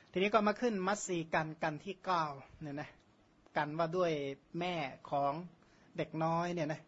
ทีนี้ก็มาขึ้นมัสสีกันที่เก้าเนี่ยนะกันว่าด้วยแม่ของเด็กน้อยเนี่ยนะ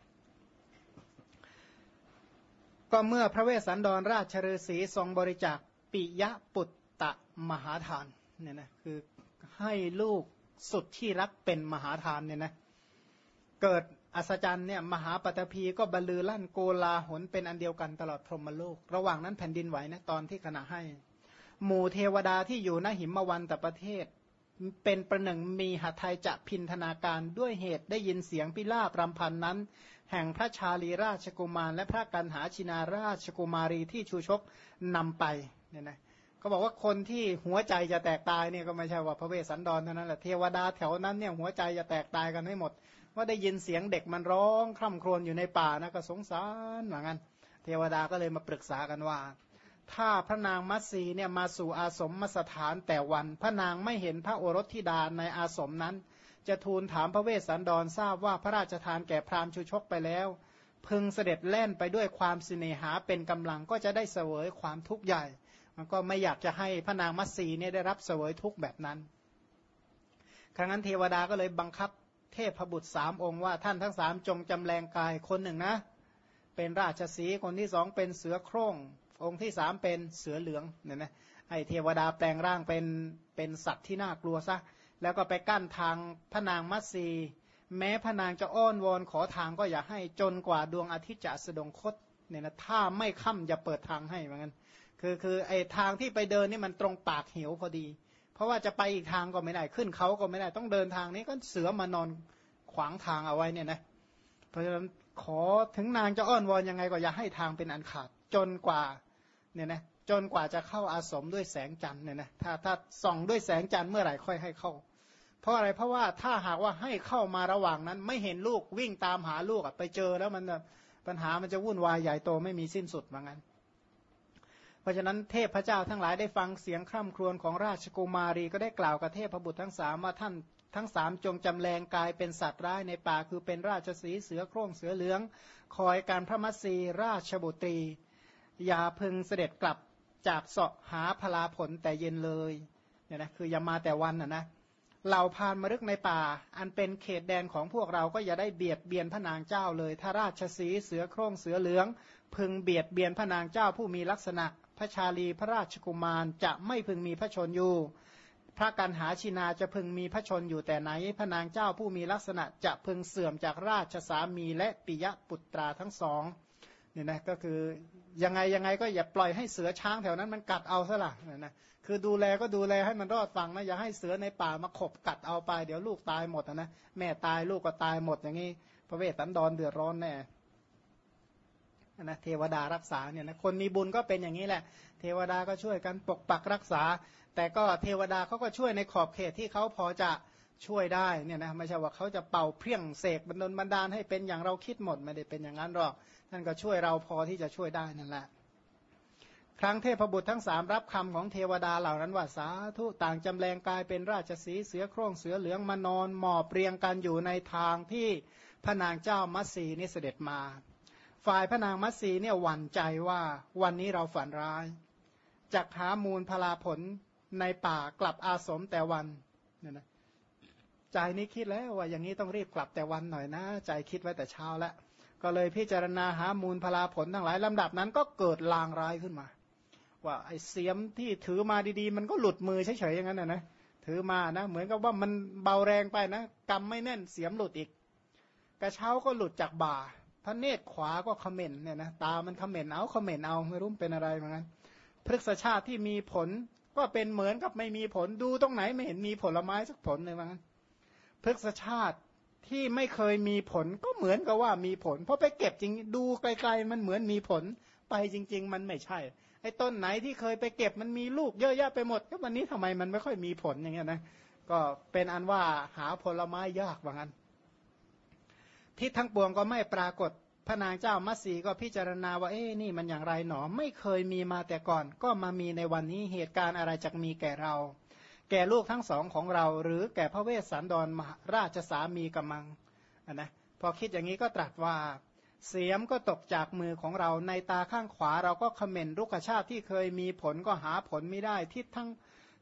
ก็เมื่อพระเวสสันดรราชฤาษีทรงบริจาคปิยปุตตะมหาทานเนี่ยนะคือให้ลูกสุดที่รักเป็นมหาทานเนี่ยนะเกิดอัศจรรย์เนี่ยมหาปฐพีก็บรรลือลั่นโกลาหลเป็นอันเดียวกันตลอดพรหมโลกระหว่างนั้นแผ่นดินไหวนะตอนที่ขณะให้หมู่เทวดาที่อยู่ณหิมวันตประเทศเป็นประหนึ่งมีหทัยจะพินธนาการด้วยเหตุได้ยินเสียงพิราบรำพันนั้นแห่งพระชาลีราชกุมารและพระกันหาชินาราชกุมารีที่ชูชกนำไปเนี่ยนะเขาบอกว่าคนที่หัวใจจะแตกตายเนี่ยก็ไม่ใช่ว่าพระเวสสันดรเท่านั้นแหละเทวดาแถวนั้นเนี่ยหัวใจจะแตกตายกันให้หมดว่าได้ยินเสียงเด็กมันร้องคร่ำครวญอยู่ในป่านะก็สงสารเหมือนกันเทวดาก็เลยมาปรึกษากันว่าถ้าพระนางมัตสีเนี่ยมาสู่อาสมมสถานแต่วันพระนางไม่เห็นพระโอรสธิดาในอาสมนั้นจะทูลถามพระเวสสันดรทราบว่าพระราชทานแก่พราหมณ์ชูชกไปแล้วพึงเสด็จแล่นไปด้วยความสิเนหาเป็นกำลังก็จะได้เสวยความทุกข์ใหญ่มันก็ไม่อยากจะให้พระนางมัตสีเนี่ยได้รับเสวยทุกข์แบบนั้นครั้งนั้นเทวดาก็เลยบังคับเทพบุตร3 องค์ว่าท่านทั้ง3จงจำแรงกายคนหนึ่งนะเป็นราชสีห์คนที่2เป็นเสือโคร่งองค์ที่3เป็นเสือเหลืองเนี่ยนะให้เทวดาแปลงร่างเป็นสัตว์ที่น่ากลัวซะแล้วก็ไปกั้นทางพระนางมัตสีแม้พระนางจะอ้อนวอนขอทางก็อย่าให้จนกว่าดวงอาทิตย์จะสะดงคตเนี่ยนะถ้าไม่ค่ำอย่าเปิดทางให้เหมือนกันคือไอ้ทางที่ไปเดินนี่มันตรงปากเหวพอดีเพราะว่าจะไปอีกทางก็ไม่ได้ขึ้นเขาก็ไม่ได้ต้องเดินทางนี้ก็เสือมานอนขวางทางเอาไว้เนี่ยนะเพราะฉะนั้นขอถึงนางจะอ้อนวอนยังไงก็อย่าให้ทางเป็นอันขาดจนกว่าเนี่ยนะจนกว่าจะเข้าอาสมด้วยแสงจันทร์เนี่ยนะถ้าส่องด้วยแสงจันทร์เมื่อไหร่ค่อยให้เข้าเพราะอะไรเพราะว่าถ้าหากว่าให้เข้ามาระหว่างนั้นไม่เห็นลูกวิ่งตามหาลูกไปเจอแล้วมันปัญหามันจะวุ่นวายใหญ่โตไม่มีสิ้นสุดเหมือนกันเพราะฉะนั้นเทพเจ้าทั้งหลายได้ฟังเสียงคร่ำครวญของราชกุมารีก็ได้กล่าวกับเทพบุตรทั้ง3ว่าท่านทั้ง3จงจำแรงกายเป็นสัตว์ร้ายในป่าคือเป็นราชสีห์เสือโคร่งเสือเหลืองคอยการพระมัสสีราชบุตรีอย่าพึงเสด็จกลับจากเสาะหาพลาผลแต่เย็นเลยเนี่ยนะคืออย่ามาแต่วันนะเหล่าพานมฤกในป่าอันเป็นเขตแดนของพวกเราก็อย่าได้เบียดเบียนพระนางเจ้าเลยถ้าราชสีห์เสือโคร่งเสือเหลืองพึงเบียดเบียนพระนางเจ้าผู้มีลักษณะพระชาลีพระราชกุมารจะไม่พึงมีพระชนอยู่พระกันหาชินาจะพึงมีพระชนอยู่แต่ไหนพระนางเจ้าผู้มีลักษณะจะพึงเสื่อมจากราชสามีและปิยปุตราทั้งสองเนี่ยนะก็คือยังไงก็อย่าปล่อยให้เสือช้างแถวนั้นมันกัดเอาซะล่ะเนี่ยนะคือดูแลก็ดูแลให้มันรอดฝั่งนะอย่าให้เสือในป่ามาขบกัดเอาไปเดี๋ยวลูกตายหมดนะแม่ตายลูกก็ตายหมดอย่างนี้พระเวสสันดรเดือดร้อนแน่นะเทวดารักษาเนี่ยนะคนมีบุญก็เป็นอย่างนี้แหละเทวดาก็ช่วยกันปกปักรักษาแต่ก็เทวดาเขาก็ช่วยในขอบเขตที่เขาพอจะช่วยได้เนี่ยนะไม่ใช่ว่าเขาจะเป่าเพี้ยงเสกบันดาลให้เป็นอย่างเราคิดหมดไม่ได้เป็นอย่างนั้นหรอกท่านก็ช่วยเราพอที่จะช่วยได้นั่นแหละครั้งเทพบุตรทั้ง3รับคำของเทวดาเหล่านั้นว่าสาธุต่างจำแรงกายเป็นราชสีห์เสือโคร่งเสือเหลืองมานอนหมอบเรียงกันอยู่ในทางที่พระนางเจ้ามัตสีนี่เสด็จมาฝ่ายพระนางมัตสีเนี่ยหวั่นใจว่าวันนี้เราฝันร้ายจักหามูลพลาผลในป่ากลับอาสมแต่วันเนี่ยนะใจนี้คิดแล้วว่าอย่างนี้ต้องรีบกลับแต่วันหน่อยนะใจคิดไว้แต่เช้าแล้วก็เลยพิจารณาหามูลพลาผลทั้งหลายลำดับนั้นก็เกิดลางร้ายขึ้นมาว่าไอ้เสียมที่ถือมาดีๆมันก็หลุดมือเฉยๆอย่างนั้นนะถือมานะเหมือนกับว่ามันเบาแรงไปนะกำไม่แน่นเสียมหลุดอีกกระเช้าก็หลุดจากบ่าพระเนตรขวาก็เขม่นเนี่ยนะตามันเขม่นเอาไม่รู้เป็นอะไรเหมือนกันพฤกษชาติที่มีผลก็เป็นเหมือนกับไม่มีผลดูตรงไหนไม่เห็นมีผลไม้สักผลเลยเหมือนกันพฤกษชาติที่ไม่เคยมีผลก็เหมือนกับว่ามีผลเพราะไปเก็บจริงดูไกลๆมันเหมือนมีผลไปจริงๆมันไม่ใช่ไอ้ต้นไหนที่เคยไปเก็บมันมีลูกเยอะแยะไปหมดก็วันนี้ทำไมมันไม่ค่อยมีผลอย่างเงี้ยนะก็เป็นอันว่าหาผลไม้ยากว่างั้นทิศทั้งปวงก็ไม่ปรากฏพระนางเจ้ามัตสีก็พิจารณาว่านี่มันอย่างไรหนอไม่เคยมีมาแต่ก่อนก็มามีในวันนี้เหตุการณ์อะไรจะมีแก่เราแก่ลูกทั้งสองของเราหรือแก่พระเวสสันดรราชสามีกำมังนะพอคิดอย่างนี้ก็ตรัสว่าเสียมก็ตกจากมือของเราในตาข้างขวาเราก็เขม่นรุกขชาติที่เคยมีผลก็หาผลไม่ได้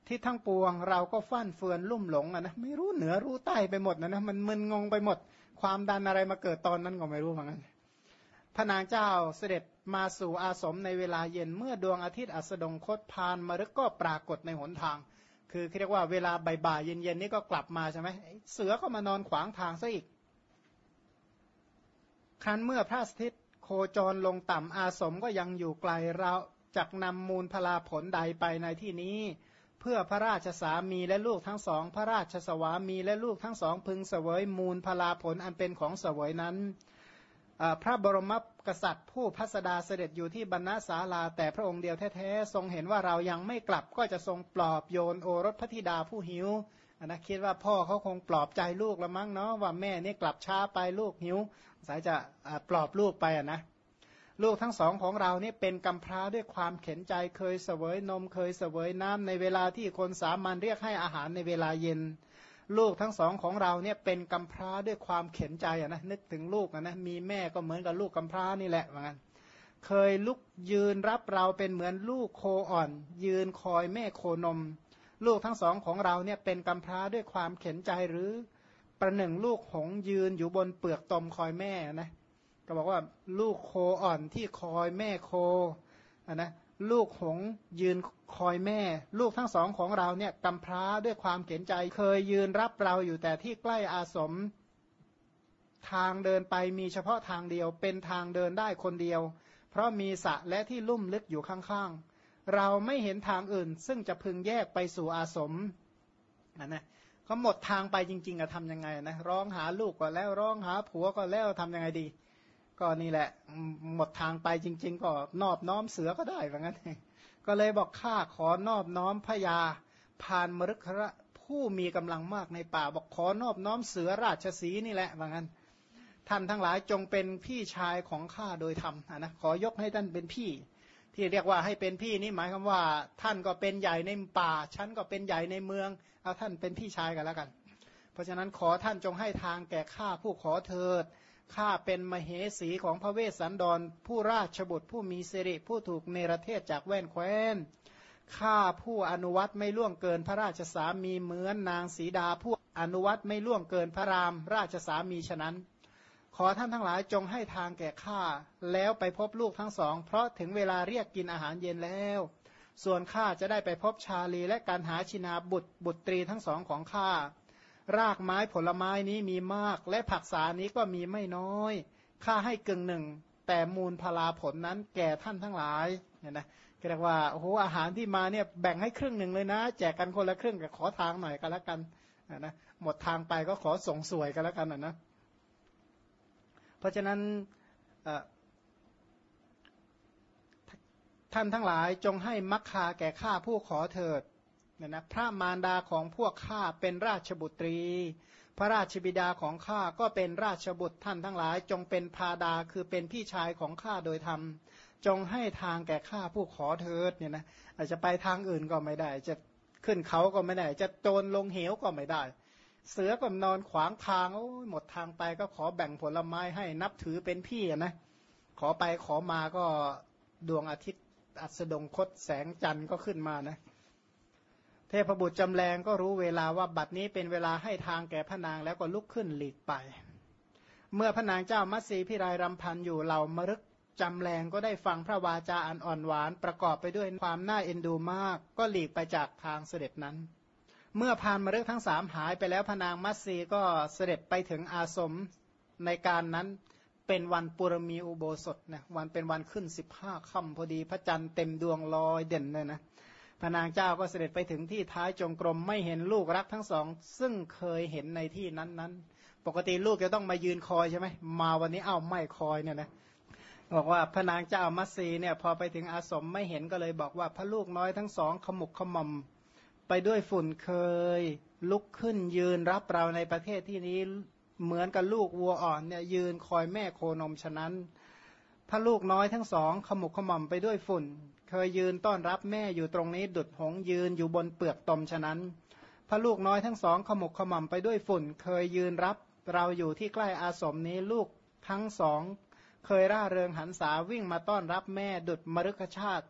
ที่ทั้งปวงเราก็ฟั่นเฟือนลุ่มหลงนะไม่รู้เหนือรู้ใต้ไปหมดนะมันมึนงงไปหมดความดันอะไรมาเกิดตอนนั้นก็ไม่รู้เหมือนกันพระนางเจ้าเสด็จมาสู่อาสมในเวลาเย็นเมื่อดวงอาทิตย์อัสดงคตพานมฤกษ์ก็ปรากฏในหนทางคือเรียกว่าเวลาบ่ายๆเย็นๆนี่ก็กลับมาใช่ไหมเสือก็มานอนขวางทางซะอีกครั้นเมื่อพระอาทิตย์โคจรลงต่ำอาสมก็ยังอยู่ไกลเราจักนำมูลพลาผลใดไปในที่นี้เพื่อพระราชสามีและลูกทั้งสองพระราชสวามีและลูกทั้งสองพึงเสวยมูลพลาผลอันเป็นของเสวยนั้นพระบรมกษัตริย์ผู้พัสดาเสด็จอยู่ที่บรรณศาลาแต่พระองค์เดียวแท้ๆทรงเห็นว่าเรายังไม่กลับก็จะทรงปลอบโยนโอรสพระธิดาผู้หิวนะคิดว่าพ่อเขาคงปลอบใจลูกละมั้งเนาะว่าแม่นี่กลับช้าไปลูกหิวสายจะปลอบลูกไปนะลูกทั้งสองของเรานี่เป็นกำพร้าด้วยความเข็นใจเคยเสวยนมเคยเสวยน้ำในเวลาที่คนสามัญเรียกให้อาหารในเวลาเย็นลูกทั้งสองของเราเนี่ยเป็นกำพร้าด้วยความเข็นใจนะนึกถึงลูกนะมีแม่ก็เหมือนกับลูกกำพร้านี่แหละเหมือนกันเคยลุกยืนรับเราเป็นเหมือนลูกโคอ่อนยืนคอยแม่โคนมลูกทั้งสองของเราเนี่ยเป็นกำพร้าด้วยความเข็นใจหรือประหนึ่งลูกหงยืนอยู่บนเปลือกตมคอยแม่นะก็บอกว่าลูกโคอ่อนที่คอยแม่โคนะลูกหงยืนคอยแม่ลูกทั้งสองของเราเนี่ยกำพร้าด้วยความเข็นใจเคยยืนรับเราอยู่แต่ที่ใกล้อาสมทางเดินไปมีเฉพาะทางเดียวเป็นทางเดินได้คนเดียวเพราะมีสระและที่ลุ่มลึกอยู่ข้างๆเราไม่เห็นทางอื่นซึ่งจะพึงแยกไปสู่อาสมนะเขาหมดทางไปจริงๆอะทำยังไงนะร้องหาลูกก็แล้วร้องหาผัวก็แล้วทำยังไงดีก็นี่แหละหมดทางไปจริงๆก็นอบน้อมเสือก็ได้เหมือนกันก็เลยบอกข้าขอนอบน้อมพญาพานมฤคระผู้มีกำลังมากในป่าบอกขอนอบน้อมเสือราชสีนี่แหละเหมือนกันท่านทั้งหลายจงเป็นพี่ชายของข้าโดยธรรมนะขอยกให้ท่านเป็นพี่ที่เรียกว่าให้เป็นพี่นี่หมายความว่าท่านก็เป็นใหญ่ในป่าฉันก็เป็นใหญ่ในเมืองเอาท่านเป็นพี่ชายกันแล้วกันเพราะฉะนั้นขอท่านจงให้ทางแก่ข้าผู้ขอเถิดข้าเป็นมเหสีของพระเวสสันดรผู้ราชบุตรผู้มีสิริผู้ถูกเนรเทศจากแว่นแคว้นข้าผู้อนุวัตไม่ล่วงเกินพระราชสามีเหมือนนางสีดาผู้อนุวัตไม่ล่วงเกินพระรามราชสามีฉะนั้นขอท่านทั้งหลายจงให้ทางแก่ข้าแล้วไปพบลูกทั้งสองเพราะถึงเวลาเรียกกินอาหารเย็นแล้วส่วนข้าจะได้ไปพบชาลีและการหาชินาบุตรีทั้งสองของข้ารากไม้ผลไม้นี้มีมากและผักษานี้ก็มีไม่น้อยข้าให้กึ่งหนึ่งแต่มูลพลาผลนั้นแก่ท่านทั้งหลายเนี่ยนะก็เรียกว่าโอ้โหอาหารที่มาเนี่ยแบ่งให้ครึ่งหนึ่งเลยนะแจกกันคนละครึ่งแต่ขอทางหน่อยก็แล้วกันนะหมดทางไปก็ขอส่งสวยกันแล้วกันนะเพราะฉะนั้นท่านทั้งหลายจงให้มักคาแก่ข้าผู้ขอเถิดเนี่ยนะพระมารดาของพวกข้าเป็นราชบุตรีพระราชบิดาของข้าก็เป็นราชบุตรท่านทั้งหลายจงเป็นพาดาคือเป็นพี่ชายของข้าโดยธรรมจงให้ทางแก่ข้าผู้ขอเถิดเนี่ยนะอาจจะไปทางอื่นก็ไม่ได้จะขึ้นเขาก็ไม่ได้จะโจรลงเหวก็ไม่ได้เสือก็นอนขวางทางโอ้หมดทางไปก็ขอแบ่งผลไม้ให้นับถือเป็นพี่นะขอไปขอมาก็ดวงอาทิตย์อัสดงคตแสงจันทร์ก็ขึ้นมานะเทพบุตรจำแรงก็รู้เวลาว่าบัดนี้เป็นเวลาให้ทางแก่พระนางแล้วก็ลุกขึ้นหลีกไปเมื่อพระนางเจ้ามัตสีพิไรรำพันอยู่เหล่ามฤคจำแรงก็ได้ฟังพระวาจาอันอ่อนหวานประกอบไปด้วยความน่าเอ็นดูมากก็หลีกไปจากทางเสด็จนั้นเมื่อพานมฤคทั้งสามหายไปแล้วพระนางมัตสีก็เสด็จไปถึงอาสมในการนั้นเป็นวันปุรมีอุโบสถนะวันเป็นวันขึ้น15ค่ำพอดีพระจันทร์เต็มดวงลอยเด่นเลยนะพระนางเจ้าก็เสด็จไปถึงที่ท้ายจงกรมไม่เห็นลูกรักทั้งสองซึ่งเคยเห็นในที่นั้นๆปกติลูกจะต้องมายืนคอยใช่ไหมมาวันนี้ไม่คอยเนี่ยนะบอกว่าพระนางเจ้ามัตสีเนี่ยพอไปถึงอาสมไม่เห็นก็เลยบอกว่าพระลูกน้อยทั้งสองขมุกขม่อมไปด้วยฝุ่นเคยลุกขึ้นยืนรับเราในประเทศที่นี้เหมือนกับลูกวัวอ่อนเนี่ยยืนคอยแม่โคนมฉะนั้นพระลูกน้อยทั้งสองขมุกขม่อมไปด้วยฝุ่นเคยยืนต้อนรับแม่อยู่ตรงนี้ดุจหงยืนอยู่บนเปลือกตมฉะนั้นพระลูกน้อยทั้งสองขมุกขม่อมไปด้วยฝุ่นเคยยืนรับเราอยู่ที่ใกล้อาสมนี้ลูกทั้งสองเคยร่าเริงหันษาวิ่งมาต้อนรับแม่ดุจมฤคชาติ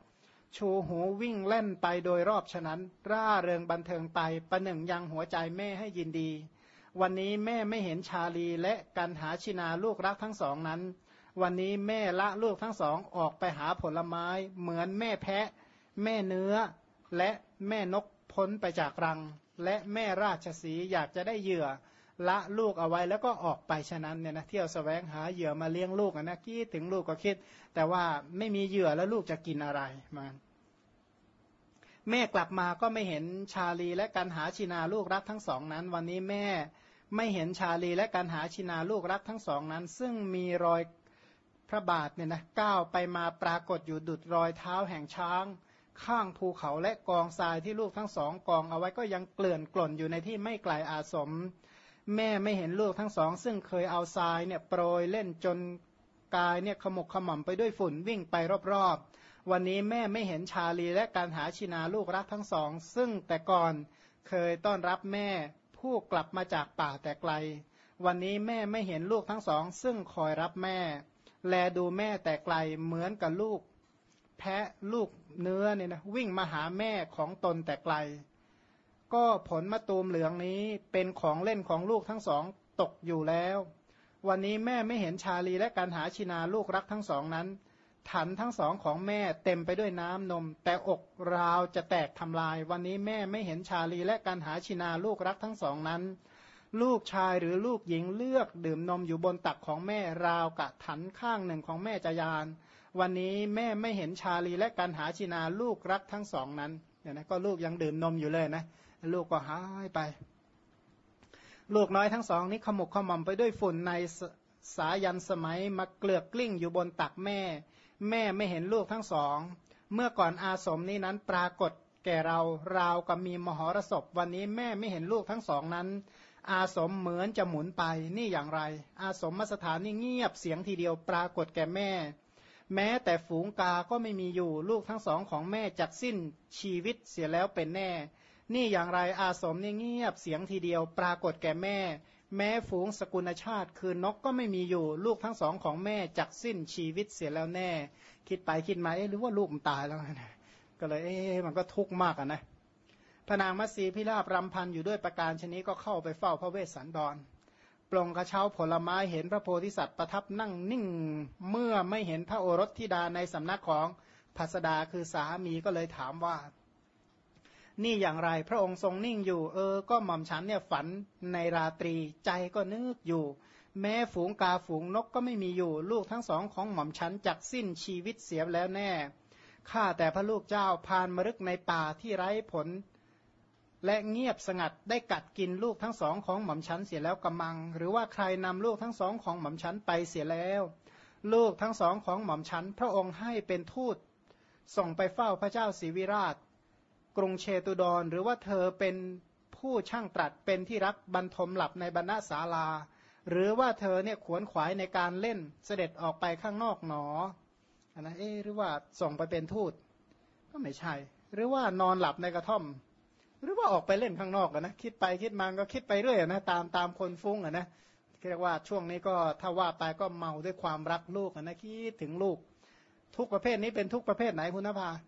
ชูหูวิ่งเล่นไปโดยรอบฉะนั้นร่าเริงบันเทิงไปประหนึ่งยังหัวใจแม่ให้ยินดีวันนี้แม่ไม่เห็นชาลีและกันหาชินาลูกรักทั้งสองนั้นวันนี้แม่ละลูกทั้งสองออกไปหาผลไม้เหมือนแม่แพะแม่เนื้อและแม่นกพ้นไปจากรังและแม่ราชสีห์อยากจะได้เหยื่อละลูกเอาไว้แล้วก็ออกไปฉะนั้นเนี่ยนะเที่ยวแสวงหาเหยื่อมาเลี้ยงลูกนะคิดถึงลูกก็คิดแต่ว่าไม่มีเหยื่อแล้วลูกจะกินอะไรมาแม่กลับมาก็ไม่เห็นชาลีและกันหาชินาลูกรักทั้งสองนั้นวันนี้แม่ไม่เห็นชาลีและกันหาชินาลูกรักทั้งสองนั้นซึ่งมีรอยพระบาทเนี่ยนะก้าวไปมาปรากฏอยู่ดุจรอยเท้าแห่งช้างข้างภูเขาและกองทรายที่ลูกทั้งสองกองเอาไว้ก็ยังเกลื่อนกล่นอยู่ในที่ไม่ไกลอาสมแม่ไม่เห็นลูกทั้งสองซึ่งเคยเอาทรายเนี่ยโปรยเล่นจนกายเนี่ยขมุกขม่ำไปด้วยฝุ่นวิ่งไปรอบๆวันนี้แม่ไม่เห็นชาลีและการหาชินาลูกรักทั้งสองซึ่งแต่ก่อนเคยต้อนรับแม่ผู้กลับมาจากป่าแต่ไกลวันนี้แม่ไม่เห็นลูกทั้งสองซึ่งคอยรับแม่แลดูแม่แต่ไกลเหมือนกับลูกแพะลูกเนื้อเนี่ยนะวิ่งมาหาแม่ของตนแต่ไกลก็ผลมะตูมเหลืองนี้เป็นของเล่นของลูกทั้งสองตกอยู่แล้ววันนี้แม่ไม่เห็นชาลีและการหาชินาลูกรักทั้งสองนั้นถันทั้งสองของแม่เต็มไปด้วยน้ำนมแต่อกราวจะแตกทำลายวันนี้แม่ไม่เห็นชาลีและการหาชินาลูกรักทั้งสองนั้นลูกชายหรือลูกหญิงเลือกดื่มนมอยู่บนตักของแม่ราวกะถันข้างหนึ่งของแม่จยานวันนี้แม่ไม่เห็นชาลีและการหาชินาลูกรักทั้งสองนั้นเนี่ยนะก็ลูกยังดื่มนมอยู่เลยนะลูกก็หายไปลูกน้อยทั้งสองนี้ขมุกขม่ำไปด้วยฝุ่นในสายันสมัยมาเกลือกกลิ้งอยู่บนตักแม่แม่ไม่เห็นลูกทั้งสองเมื่อก่อนอาสมนี้นั้นปรากฏแก่เราราวกับมีมหรสพวันนี้แม่ไม่เห็นลูกทั้งสองนั้นอาสมเหมือนจะหมุนไปนี่อย่างไรอาสมสถานนี่เงียบเสียงทีเดียวปรากฏแก่แม่แม้แต่ฝูงกาก็ไม่มีอยู่ลูกทั้งสองของแม่จักสิ้นชีวิตเสียแล้วเป็นแน่นี่อย่างไรอาสมนี่เงียบเสียงทีเดียวปรากฏแก่แม่แม้ฝูงสกุลชาติคือนกก็ไม่มีอยู่ลูกทั้งสองของแม่จักสิ้นชีวิตเสียแล้วแน่คิดไปคิดมาหรือว่าลูกมันตายแล้วนะก็เลยมันก็ทุกข์มากอ่ะนะพระนางมัตสีพิราบรำพันอยู่ด้วยประการชนิดก็เข้าไปเฝ้าพระเวสสันดรปลงกระเช้าผลไม้เห็นพระโพธิสัตว์ประทับนั่งนิ่งเมื่อไม่เห็นพระโอรสธิดาในสำนักของภัสดาคือสามีก็เลยถามว่านี่อย่างไรพระองค์ทรงนิ่งอยู่ก็หม่อมฉันเนี่ยฝันในราตรีใจก็นึกอยู่แม้ฝูงกาฝูงนกก็ไม่มีอยู่ลูกทั้งสองของหม่อมฉันจักสิ้นชีวิตเสียแล้วแน่ข้าแต่พระลูกเจ้าพานมฤกในป่าที่ไร้ผลและเงียบสงัดได้กัดกินลูกทั้งสองของหม่อมฉันเสียแล้วกำมังหรือว่าใครนำลูกทั้งสองของหม่อมฉันไปเสียแล้วลูกทั้งสองของหม่อมฉันพระองค์ให้เป็นทูตส่งไปเฝ้าพระเจ้าศรีวิราชกรุงเชตุดรหรือว่าเธอเป็นผู้ช่างตรัสเป็นที่รักบรรทมหลับในบรรณศาลาหรือว่าเธอเนี่ยขวนขวายในการเล่นเสด็จออกไปข้างนอกหนอนะหรือว่าส่งไปเป็นทูตก็ไม่ใช่หรือว่านอนหลับในกระท่อมหรือว่าออกไปเล่นข้างนอกนะคิดไปคิดมาก็คิดไปเรื่อยนะตามคนฟุ้งนะเรียกว่าช่วงนี้ก็ถ้าว่าไปก็เมาด้วยความรักลูกนะคิดถึงลูกทุกประเภทนี้เป็นทุกประเภทไหนคุณนภา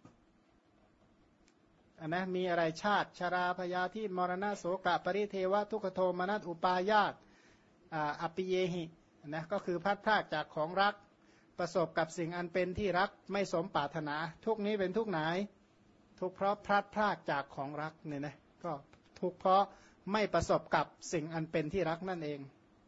นะมีอะไรชาติชราพยาธิมรณะโสกะปริเทวะทุกขโทมนัสอุปายาตอปิเยหินะก็คือพัดพรากจากของรักประสบกับสิ่งอันเป็นที่รักไม่สมปรารถนาทุกนี้เป็นทุกไหนทุกเพราะพลัดพรากจากของรักเนี่ยนะก็ทุกเพราะไม่ประสบกับสิ่งอันเป็นที่รักนั่นเอง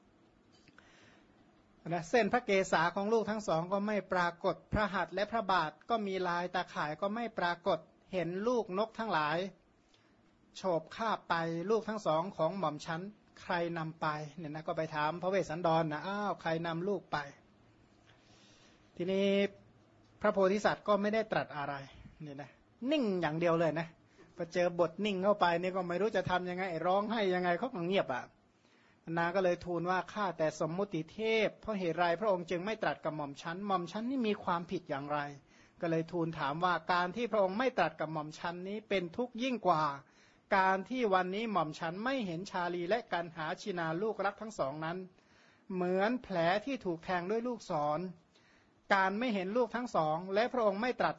นะเส้นพระเกศาของลูกทั้งสองก็ไม่ปรากฏพระหัตถ์และพระบาทก็มีลายตาข่ายก็ไม่ปรากฏเห็นลูกนกทั้งหลายโฉบคาบไปลูกทั้งสองของหม่อมฉันใครนำไปเนี่ยนะก็ไปถามพระเวสสันดรนะใครนำลูกไปทีนี้พระโพธิสัตว์ก็ไม่ได้ตรัสอะไรเนี่ยนะนิ่งอย่างเดียวเลยนะพอเจอบทนิ่งเข้าไปนี่ก็ไม่รู้จะทำยังไงร้องให้ยังไงเขาก็เงียบอ่ะนาก็เลยทูลว่าข้าแต่สมมุติเทพเพราะเหตุไรพระองค์จึงไม่ตรัสกับหม่อมฉันนี่มีความผิดอย่างไรก็เลยทูลถามว่าการที่พระองค์ไม่ตรัสกับหม่อมฉันนี้เป็นทุกข์ยิ่งกว่าการที่วันนี้หม่อมฉันไม่เห็นชาลีและกันหาชินาลูกรักทั้งสองนั้นเหมือนแผลที่ถูกแทงด้วยลูกศรการไม่เห็นลูกทั้งสองและพระองค์ไม่ตรัส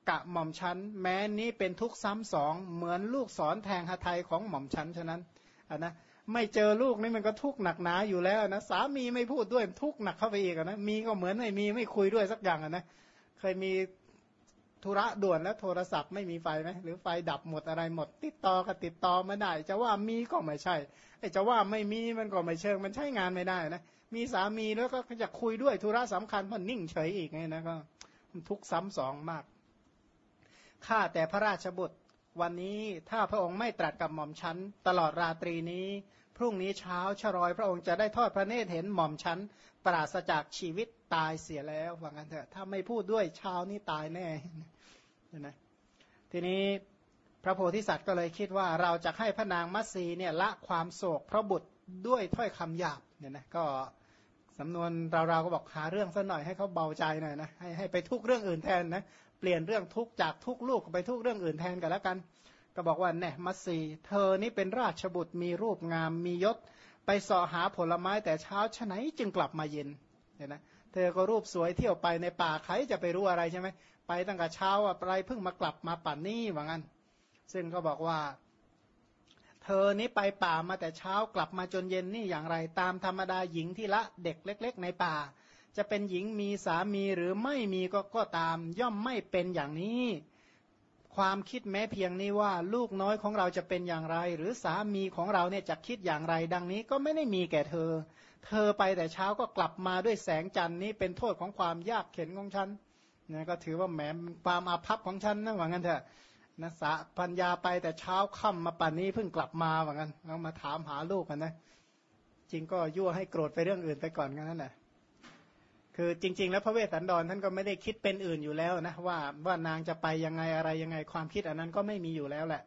กะหม่อมชั้นแม้นี้เป็นทุกข์ซ้ำสองเหมือนลูกศรแทงหทัยของหม่อมชั้นฉะนั้นนะไม่เจอลูกนี่มันก็ทุกข์หนักหนาอยู่แล้วนะสามีไม่พูดด้วยทุกข์หนักเข้าไปอีกนะมีก็เหมือนไม่มีไม่คุยด้วยสักอย่างนะเคยมีธุระด่วนแล้วโทรศัพท์ไม่มีไฟไหมหรือไฟดับหมดอะไรหมดติดต่อก็ติดต่อไม่ได้จะว่ามีก็ไม่ใช่ไอ้จะว่าไม่มีมันก็ไม่เชิงมันใช้งานไม่ได้นะมีสามีแล้วก็จะคุยด้วยธุระสำคัญมันนิ่งเฉยอีกไงนะก็ทุกข์ซ้ำสองมากข้าแต่พระราชบุตรวันนี้ถ้าพระองค์ไม่ตรัสกับหม่อมชั้นตลอดราตรีนี้พรุ่งนี้เช้าชรอยพระองค์จะได้ทอดพระเนตรเห็นหม่อมชั้นปราศจากชีวิตตายเสียแล้วว่างั้นเถอะถ้าไม่พูดด้วยเช้านี้ตายแน่นะทีนี้พระโพธิสัตว์ก็เลยคิดว่าเราจะให้พระนางมัตสีเนี่ยละความโศกเพราะบุตรด้วยถ้อยคำหยาบเนี่ยนะก็สำนวนเราก็บอกหาเรื่องซะหน่อยให้เขาเบาใจหน่อยนะให้ไปทุกเรื่องอื่นแทนนะเปลี่ยนเรื่องทุกจากทุกลูกไปทุกเรื่องอื่นแทนกันแล้วกันก็บอกว่าแน่มัตสีเธอนี่เป็นราชบุตรมีรูปงามมียศไปเสาะหาผลไม้แต่เช้าฉะไหนจึงกลับมาเย็นเนี่ยนะเธอก็รูปสวยเที่ยวไปในป่าใครจะไปรู้อะไรใช่ไหมไปตั้งแต่เช้าอะไรเพิ่งมากลับมาป่านนี้ว่างั้นซึ่งก็บอกว่าเธอนี้ไปป่ามาแต่เช้ากลับมาจนเย็นนี่อย่างไรตามธรรมดาหญิงที่ละเด็กเล็กๆในป่าจะเป็นหญิงมีสามีหรือไม่มีก็ตามย่อมไม่เป็นอย่างนี้ความคิดแม้เพียงนี้ว่าลูกน้อยของเราจะเป็นอย่างไรหรือสามีของเราเนี่ยจะคิดอย่างไรดังนี้ก็ไม่ได้มีแก่เธอเธอไปแต่เช้าก็กลับมาด้วยแสงจันทร์นี้เป็นโทษของความยากเข็ญของฉันนะก็ถือว่าแหมความอาภัพของฉันนะว่างั้นเถอะนะสะปัญญาไปแต่เช้าค่ำมาป่านนี้เพิ่งกลับมาว่างั้นแล้วมาถามหาลูกกันนะจริงก็ยั่วให้โกรธไปเรื่องอื่นไปก่อนกันนั่นแหละคือจริงๆแล้วพระเวสสันดรท่านก็ไม่ได้คิดเป็นอื่นอยู่แล้วนะว่านางจะไปยังไงอะไรยังไงความคิดอันนั้นก็ไม่มีอยู่แล้วแหละ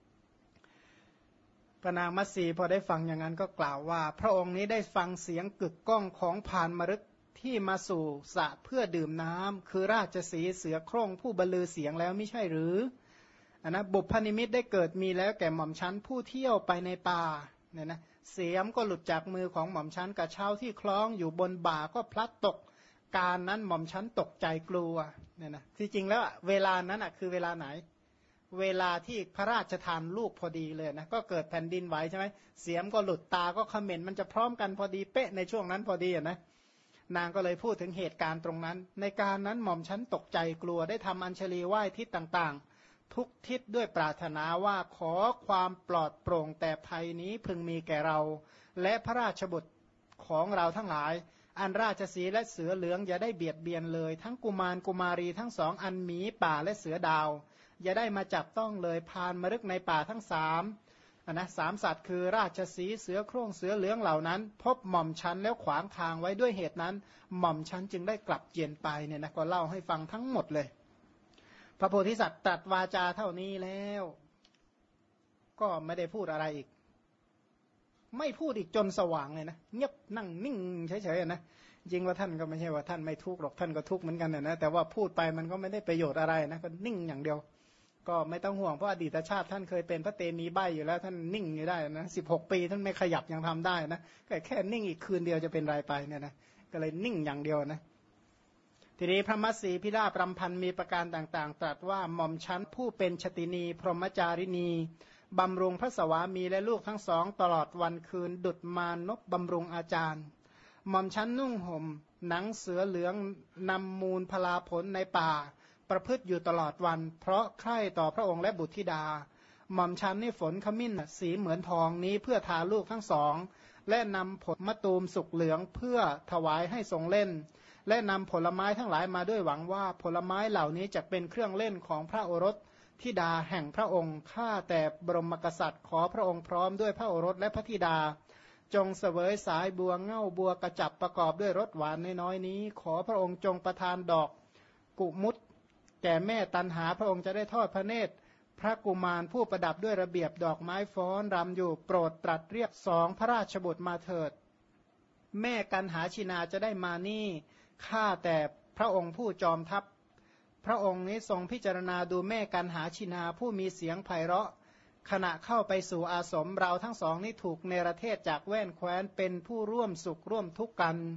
พระนางมัตสีพอได้ฟังอย่างนั้นก็กล่าวว่าพระองค์นี้ได้ฟังเสียงกึกก้องของพานมฤคที่มาสู่สระเพื่อดื่มน้ำคือราชสีห์เสือโคร่งผู้บรรลือเสียงแล้วไม่ใช่หรือนะบุพนิมิตได้เกิดมีแล้วแก่หม่อมชั้นผู้เที่ยวไปในป่าเนี่ยนะเสียมก็หลุดจากมือของหม่อมชั้นกระเช้าที่คล้องอยู่บนบ่าก็พลัดตกการนั้นหม่อมชั้นตกใจกลัวเนี่ยนะที่จริงแล้วเวลานั้นอ่ะคือเวลาไหนเวลาที่พระราชทานลูกพอดีเลยนะก็เกิดแผ่นดินไหวใช่ไหมเสียมก็หลุดตาก็เขม่นมันจะพร้อมกันพอดีเป๊ะในช่วงนั้นพอดีนะนางก็เลยพูดถึงเหตุการณ์ตรงนั้นในการนั้นหม่อมชั้นตกใจกลัวได้ทำอัญชลีไหว้ทิศต่างๆทุกทิศด้วยปรารถนาว่าขอความปลอดโปร่งแต่ภัยนี้พึงมีแก่เราและพระราชบุตรของเราทั้งหลายอันราชสีห์และเสือเหลืองอย่าได้เบียดเบียนเลยทั้งกุมารกุมารีทั้งสองอันหมีป่าและเสือดาวอย่าได้มาจับต้องเลยพานมฤคในป่าทั้งสามนะสามสัตว์คือราชสีห์เสือโคร่งเสือเหลืองเหล่านั้นพบหม่อมชั้นแล้วขวางทางไว้ด้วยเหตุนั้นหม่อมชั้นจึงได้กลับเย็นไปเนี่ยนะก็เล่าให้ฟังทั้งหมดเลยพระโพธิสัตว์ตรัสวาจาเท่านี้แล้วก็ไม่ได้พูดอะไรอีกไม่พูดอีกจนสว่างเลยนะเงียบนั่งนิ่งเฉยๆนะจริงว่าท่านก็ไม่ใช่ว่าท่านไม่ทุกข์หรอกท่านก็ทุกข์เหมือนกันนะแต่ว่าพูดไปมันก็ไม่ได้ประโยชน์อะไรนะก็นิ่งอย่างเดียวก็ไม่ต้องห่วงเพราะอดีตชาติท่านเคยเป็นพระเตมีใบอยู่แล้วท่านนิ่งอยู่ได้นะ16 ปีท่านไม่ขยับยังทำได้นะแค่นิ่งอีกคืนเดียวจะเป็นไรไปเนี่ยนะก็เลยนิ่งอย่างเดียวนะทีนี้พระมัสสีพิราบรำพันมีประการต่างๆตรัสว่าหม่อมชั้นผู้เป็นชตินีพรหมจารินีบำรุงพระสวามีและลูกทั้งสองตลอดวันคืนดุจมานพบำรุงอาจารย์หม่อมชั้นนุ่งห่มหนังเสือเหลืองนำมูลพลาผลในป่าประพฤติอยู่ตลอดวันเพราะใคร่ต่อพระองค์และบุตรธิดาหม่อมชั้นนี่ฝนขมิ้นสีเหมือนทองนี้เพื่อทาลูกทั้งสองและนำผลมะตูมสุกเหลืองเพื่อถวายให้ทรงเล่นและนำผลไม้ทั้งหลายมาด้วยหวังว่าผลไม้เหล่านี้จะเป็นเครื่องเล่นของพระโอรสธิดาแห่งพระองค์ข้าแต่บรมกษัตริย์ขอพระองค์พร้อมด้วยพระโอรสและพระธิดาจงเสวยสายบัวเง่าบัวกระจับประกอบด้วยรสหวานน้อยๆนี้ขอพระองค์จงประทานดอกกุมุตแก่แม่ตันหาพระองค์จะได้ทอดพระเนตรพระกุมารผู้ประดับด้วยระเบียบดอกไม้ฟ้อนรำอยู่โปรดตรัสเรียกสองพระราชบุตรมาเถิดแม่กันหาชินาจะได้มานี่ข้าแต่พระองค์ผู้จอมทัพพระองค์นี้ทรงพิจารณาดูแม่กันหาชินาผู้มีเสียงไพเราะขณะเข้าไปสู่อาสมเราทั้งสองนี้ถูกเนรเทศจากแว่นแคว้นเป็นผู้ร่วมสุขร่วมทุกข์กัน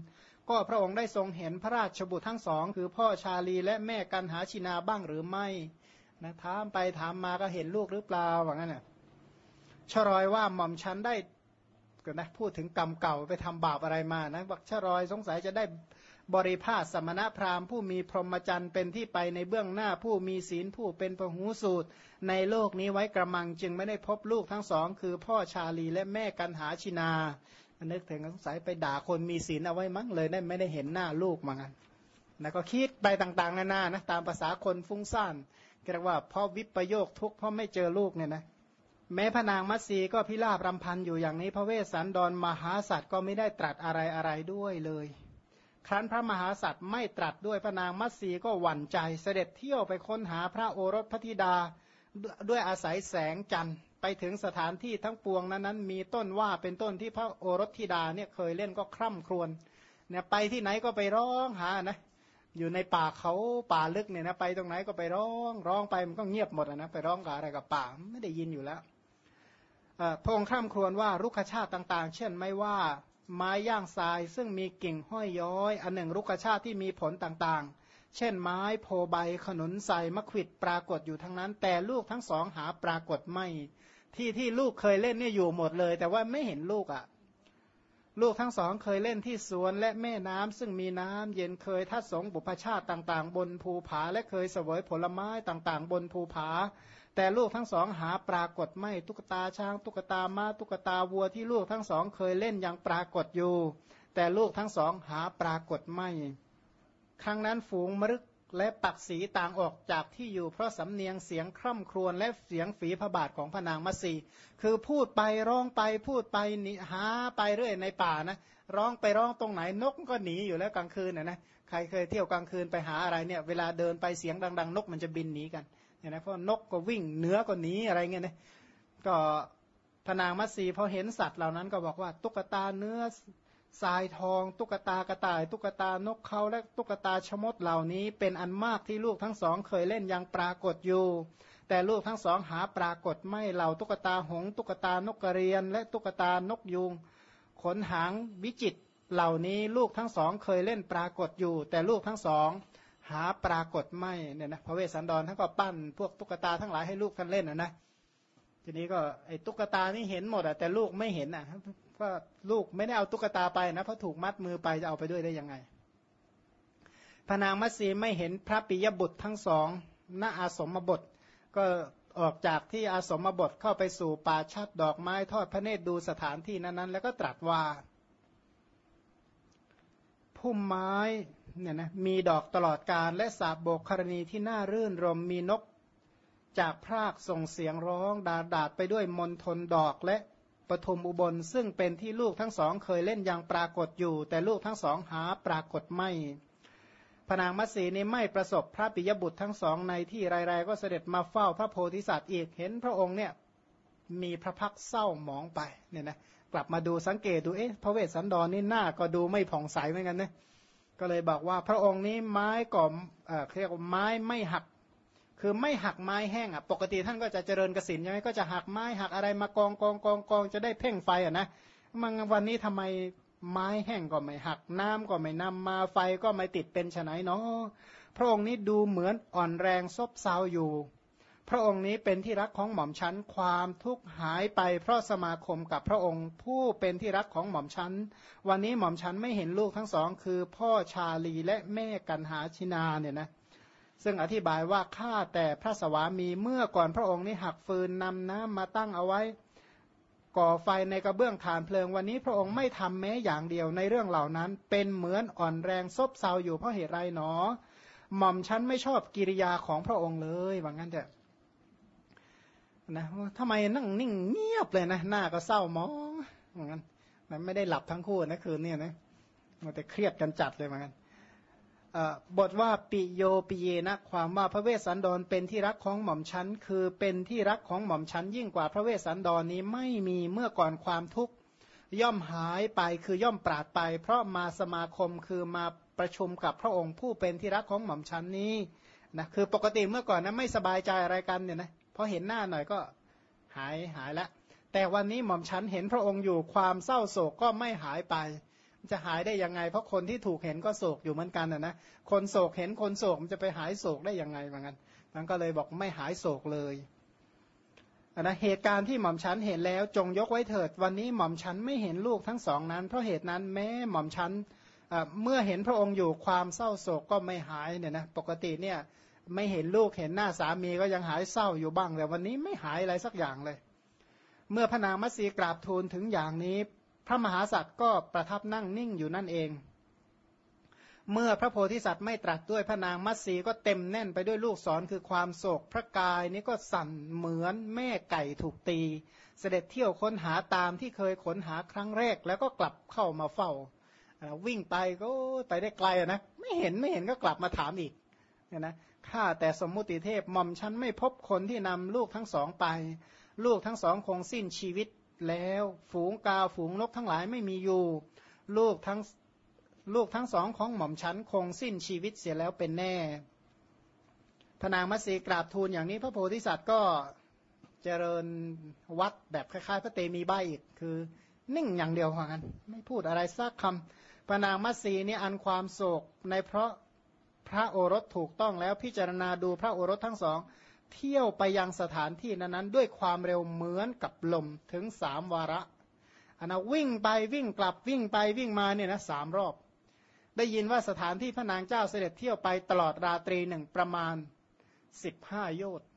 ก็พระองค์ได้ทรงเห็นพระราชบุตรทั้งสองคือพ่อชาลีและแม่กันหาชินาบ้างหรือไม่นะถามไปถามมาก็เห็นลูกหรือเปล่าว่างั้นน่ะชรอยว่าหม่อมฉันได้ก็นะพูดถึงกรรมเก่าไปทำบาปอะไรมานะบอกชรอยสงสัยจะได้บริภาสสมณพราหมณ์ผู้มีพรหมจรรย์เป็นที่ไปในเบื้องหน้าผู้มีศีลผู้เป็นพหูสูตรในโลกนี้ไว้กระมังจึงไม่ได้พบลูกทั้งสองคือพ่อชาลีและแม่กันหาชินานึกถึงสงสัยไปด่าคนมีศีลเอาไว้มั้งเลยได้ไม่ได้เห็นหน้าลูกมางั้นแล้วก็คิดไปต่างๆนานานะตามภาษาคนฟุ้งซ่านเรียกว่าเพราะวิปโยคทุกข์เพราะไม่เจอลูกเนี่ยนะแม้พระนางมัตสีก็พิราบรำพันอยู่อย่างนี้พระเวสสันดรมหาสัตว์ก็ไม่ได้ตรัสอะไรด้วยเลยครั้นพระมหาสัตว์ไม่ตรัสด้วยพระนางมัตสีก็หวั่นใจเสด็จเที่ยวไปค้นหาพระโอรสพระธิดาด้วยอาศัยแสงจันทร์ไปถึงสถานที่ทั้งปวงนั้นมีต้นว่าเป็นต้นที่พระโอรสธิดาเนี่ยเคยเล่นก็คร่ำครวญเนี่ยไปที่ไหนก็ไปร้องหานะอยู่ในป่าเขาป่าลึกเนี่ยนะไปตรงไหนก็ไปร้องไปมันก็เงียบหมดนะไปร้องกับอะไรกับป่าไม่ได้ยินอยู่แล้วพระองค์คร่ำครวญว่ารุกขชาติต่างๆเช่นไม่ว่าไม้ย่างทรายซึ่งมีกิ่งห้อยย้อยอันหนึ่งรุกขชาติที่มีผลต่างๆเช่นไม้โพใบขนุนไทรมะขวิดปรากฏอยู่ทั้งนั้นแต่ลูกทั้งสองหาปรากฏไม่ที่ลูกเคยเล่นเนี่ยอยู่หมดเลยแต่ว่าไม่เห็นลูกลูกทั้งสองเคยเล่นที่สวนและแม่น้ำซึ่งมีน้ำเย็นเคยทัดสงบุพชาติต่างๆบนภูผาและเคยเสวยผลไม้ต่างๆบนภูผาแต่ลูกทั้งสองหาปรากฏไม่ตุ๊กตาช้างตุ๊กตาม้าตุ๊กตาวัวที่ลูกทั้งสองเคยเล่นยังปรากฏอยู่แต่ลูกทั้งสองหาปรากฏไม่ครั้งนั้นฝูงมรึกและปักษีต่างออกจากที่อยู่เพราะสำเนียงเสียงคร่ำครวญและเสียงฝีพระบาทของพระนางมัตสีคือพูดไปร้องไปพูดไปนี่หาไปเรื่อยในป่านะร้องไปร้องตรงไหนนกก็หนีอยู่แล้วกลางคืนนะใครเคยเที่ยวกลางคืนไปหาอะไรเนี่ยเวลาเดินไปเสียงดังๆนกมันจะบินหนีกันเนี่ยนะเพราะนกก็วิ่งเนื้อก็หนีอะไรเงี้ยนะก็พระนางมัตสีพอเห็นสัตว์เหล่านั้นก็บอกว่าตุ๊กตาเนื้อทรายทองตุ๊กตากระต่ายตุ๊กตานกเขาและตุ๊กตาชมดเหล่านี้เป็นอันมากที่ลูกทั้งสองเคยเล่นยังปรากฏอยู่แต่ลูกทั้งสองหาปรากฏไม่เหล่าตุ๊กตาหงส์ตุ๊กตานกกระเรียนและตุ๊กตานกยูงขนหางวิจิตรเหล่านี้ลูกทั้งสองเคยเล่นปรากฏอยู่แต่ลูกทั้งสองหาปรากฏไม่เนี่ยนะพระเวสสันดรท่านก็ปั้นพวกตุ๊กตาทั้งหลายให้ลูกท่านเล่นนะทีนี้ก็ไอ้ตุ๊กตานี่เห็นหมดแต่ลูกไม่เห็นก็ลูกไม่ได้เอาตุ๊กตาไปนะเพราะถูกมัดมือไปจะเอาไปด้วยได้ยังไงพระนางมัตสีไม่เห็นพระปิยบุตรทั้งสองณอาสมบทก็ออกจากที่อาสมบทเข้าไปสู่ป่าชัดดอกไม้ทอดพระเนตรดูสถานที่นั้นๆแล้วก็ตรัสว่าพุ่มไม้เนี่ยนะมีดอกตลอดกาลและสาบโบกกรณีที่น่ารื่นรมมีนกจากพรากส่งเสียงร้องดาดไปด้วยมณฑลดอกและปฐมอุบลซึ่งเป็นที่ลูกทั้งสองเคยเล่นยังปรากฏอยู่แต่ลูกทั้งสองหาปรากฏไม่พระนางมัตสีนี้ไม่ประสบพระปิยบุตรทั้งสองในที่ไรๆก็เสด็จมาเฝ้าพระโพธิสัตว์อีกเห็นพระองค์เนี่ยมีพระพักเศร้าหมองไปเนี่ยนะกลับมาดูสังเกตดูพระเวสสันดรนี่หน้าก็ดูไม่ผ่องใสเหมือนกันนะก็เลยบอกว่าพระองค์นี้ไม้ก่อเรียกว่าไม้ไม่หักคือไม่หักไม้แห้งปกติท่านก็จะเจริญกสิณใช่ไหมก็จะหักไม้หักอะไรมากองจะได้เพ่งไฟนะมันวันนี้ทำไมไม้แห้งก็ไม่หักน้ำก็ไม่นำมาไฟก็ไม่ติดเป็นไฉนเนาะพระองค์นี้ดูเหมือนอ่อนแรงซบเซาอยู่พระองค์นี้เป็นที่รักของหม่อมชั้นความทุกข์หายไปเพราะสมาคมกับพระองค์ผู้เป็นที่รักของหม่อมชั้นวันนี้หม่อมชั้นไม่เห็นลูกทั้งสองคือพ่อชาลีและแม่กันหาชินาเนี่ยนะซึ่งอธิบายว่าข้าแต่พระสวามีเมื่อก่อนพระองค์นี้หักฟืนนำน้ำมาตั้งเอาไว้ก่อไฟในกระเบื้องฐานเพลิงวันนี้พระองค์ไม่ทำแม้อย่างเดียวในเรื่องเหล่านั้นเป็นเหมือนอ่อนแรงซบเซาอยู่เพราะเหตุไรหนอหม่อมชั้นไม่ชอบกิริยาของพระองค์เลยว่างั้นเถอะนะทำไมนั่งนิ่งเงียบเลยนะหน้าก็เศร้ามองว่างั้นไม่ได้หลับทั้งคู่นะคืนนี้นะมันแต่เครียดกันจัดเลยว่างั้นบทว่าปิโยปิเยนะความว่าพระเวสสันดรเป็นที่รักของหม่อมชั้นคือเป็นที่รักของหม่อมชั้นยิ่งกว่าพระเวสสันดรนี้ไม่มีเมื่อก่อนความทุกข์ย่อมหายไปคือย่อมปราดไปเพราะมาสมาคมคือมาประชุมกับพระองค์ผู้เป็นที่รักของหม่อมชั้นนี้นะคือปกติเมื่อก่อนนะไม่สบายใจอะไรกันเนี่ยนะพอเห็นหน้าหน่อยก็หายแล้วแต่วันนี้หม่อมชั้นเห็นพระองค์อยู่ความเศร้าโศกก็ไม่หายไปจะหายได้ยังไงเพราะคนที่ถูกเห็นก็โศกอยู่เหมือนกันนะคนโศกเห็นคนโศกมันจะไปหายโศกได้ยังไงเหมือนกันมันก็เลยบอกไม่หายโศกเลยนะเหตุการณ์ที่หม่อมฉันเห็นแล้วจงยกไว้เถิดวันนี้หม่อมฉันไม่เห็นลูกทั้งสองนั้นเพราะเหตุนั้นแม้หม่อมฉันเมื่อเห็นพระองค์อยู่ความเศร้าโศกก็ไม่หายเนี่ยนะปกติเนี่ยไม่เห็นลูกเห็นหน้าสามีก็ยังหายเศร้าอยู่บ้างแต่วันนี้ไม่หายอะไรสักอย่างเลยเมื่อพระนางมัตสีกราบทูลถึงอย่างนี้พระมหาสัตว์ก็ประทับนั่งนิ่งอยู่นั่นเองเมื่อพระโพธิสัตว์ไม่ตรัสด้วยพระนางมัตสีก็เต็มแน่นไปด้วยลูกศรคือความโศกพระกายนี้ก็สั่นเหมือนแม่ไก่ถูกตีเสด็จเที่ยวค้นหาตามที่เคยค้นหาครั้งแรกแล้วก็กลับเข้ามาเฝ้าวิ่งไปก็ไปได้ไกลนะไม่เห็นก็กลับมาถามอีกเนี่ยนะข้าแต่สมมุติเทพหม่อมฉันไม่พบคนที่นำลูกทั้งสองไปลูกทั้งสองคงสิ้นชีวิตแล้วฝูงกาฝูงนกทั้งหลายไม่มีอยู่ลูกทั้งสองของหม่อมฉันคงสิ้นชีวิตเสียแล้วเป็นแน่พระนางมัตสีกราบทูลอย่างนี้พระโพธิสัตว์ก็เจริญวัดแบบคล้ายๆพระเตมีใบอีกคือนิ่งอย่างเดียวว่างั้นไม่พูดอะไรสักคำพระนางมัตสีนี่อันความโศกในเพราะพระโอรสถูกต้องแล้วพิจารณาดูพระโอรสทั้งสองเที่ยวไปยังสถานที่นั้นด้วยความเร็วเหมือนกับลมถึง3 วาระอันนะวิ่งไปวิ่งกลับวิ่งไปวิ่งมาเนี่ยนะ3 รอบได้ยินว่าสถานที่พระนางเจ้าเสด็จเที่ยวไปตลอดราตรีหนึ่งประมาณ15 โยชน์